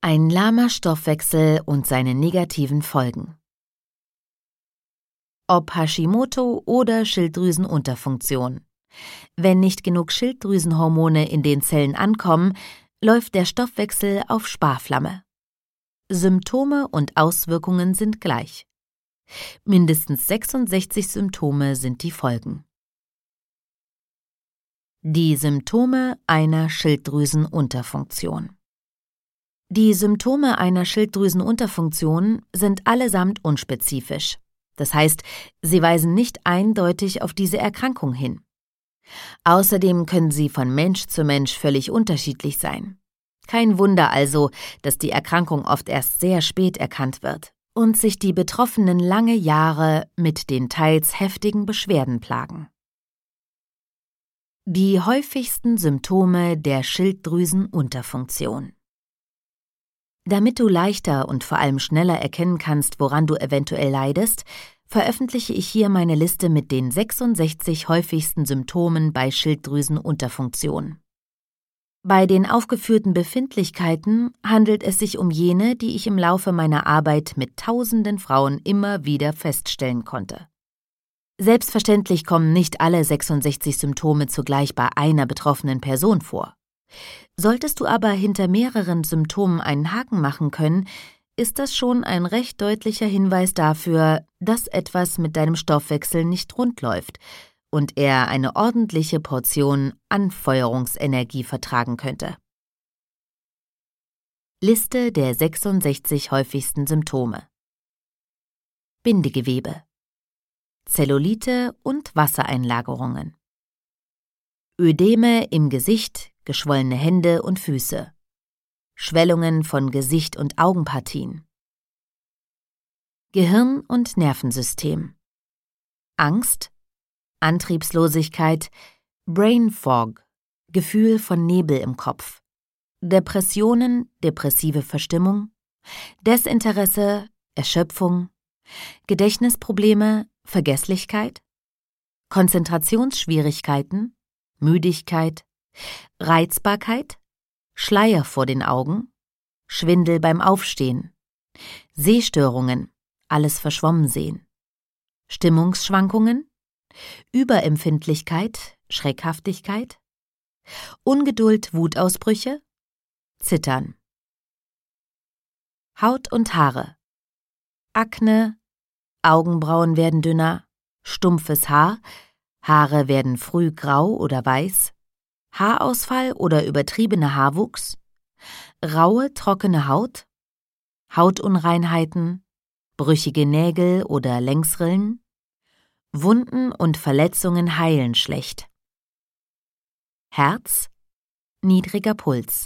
Ein lahmer Stoffwechsel und seine negativen Folgen. Ob Hashimoto oder Schilddrüsenunterfunktion. Wenn nicht genug Schilddrüsenhormone in den Zellen ankommen, läuft der Stoffwechsel auf Sparflamme. Symptome und Auswirkungen sind gleich. Mindestens 66 Symptome sind die Folgen. Die Symptome einer Schilddrüsenunterfunktion. Die Symptome einer Schilddrüsenunterfunktion sind allesamt unspezifisch. Das heißt, sie weisen nicht eindeutig auf diese Erkrankung hin. Außerdem können sie von Mensch zu Mensch völlig unterschiedlich sein. Kein Wunder also, dass die Erkrankung oft erst sehr spät erkannt wird und sich die Betroffenen lange Jahre mit den teils heftigen Beschwerden plagen. Die häufigsten Symptome der Schilddrüsenunterfunktion. Damit du leichter und vor allem schneller erkennen kannst, woran du eventuell leidest, veröffentliche ich hier meine Liste mit den 66 häufigsten Symptomen bei Schilddrüsenunterfunktion. Bei den aufgeführten Befindlichkeiten handelt es sich um jene, die ich im Laufe meiner Arbeit mit tausenden Frauen immer wieder feststellen konnte. Selbstverständlich kommen nicht alle 66 Symptome zugleich bei einer betroffenen Person vor. Solltest du aber hinter mehreren Symptomen einen Haken machen können, ist das schon ein recht deutlicher Hinweis dafür, dass etwas mit deinem Stoffwechsel nicht rund läuft und er eine ordentliche Portion Anfeuerungsenergie vertragen könnte. Liste der 66 häufigsten Symptome. Bindegewebe, Zellulite und Wassereinlagerungen, Ödeme im Gesicht, geschwollene Hände und Füße, Schwellungen von Gesicht- und Augenpartien, Gehirn- und Nervensystem, Angst, Antriebslosigkeit, Brain Fog, Gefühl von Nebel im Kopf, Depressionen, depressive Verstimmung, Desinteresse, Erschöpfung, Gedächtnisprobleme, Vergesslichkeit, Konzentrationsschwierigkeiten, Müdigkeit, Reizbarkeit, Schleier vor den Augen, Schwindel beim Aufstehen, Sehstörungen, alles verschwommen sehen, Stimmungsschwankungen, Überempfindlichkeit, Schreckhaftigkeit, Ungeduld, Wutausbrüche, Zittern. Haut und Haare, Akne, Augenbrauen werden dünner, stumpfes Haar, Haare werden früh grau oder weiß, Haarausfall oder übertriebener Haarwuchs, raue, trockene Haut, Hautunreinheiten, brüchige Nägel oder Längsrillen, Wunden und Verletzungen heilen schlecht. Herz, niedriger Puls.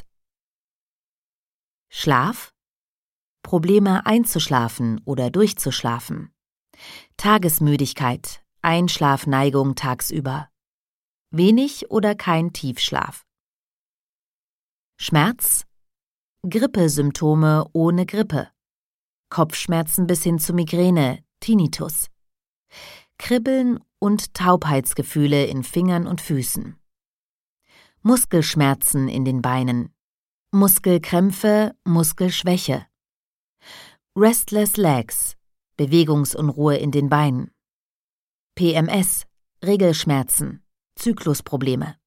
Schlaf, Probleme einzuschlafen oder durchzuschlafen. Tagesmüdigkeit, Einschlafneigung tagsüber. Wenig oder kein Tiefschlaf. Schmerz, Grippesymptome ohne Grippe. Kopfschmerzen bis hin zu Migräne, Tinnitus. Kribbeln und Taubheitsgefühle in Fingern und Füßen. Muskelschmerzen in den Beinen. Muskelkrämpfe, Muskelschwäche. Restless Legs, Bewegungsunruhe in den Beinen. PMS, Regelschmerzen, Zyklusprobleme.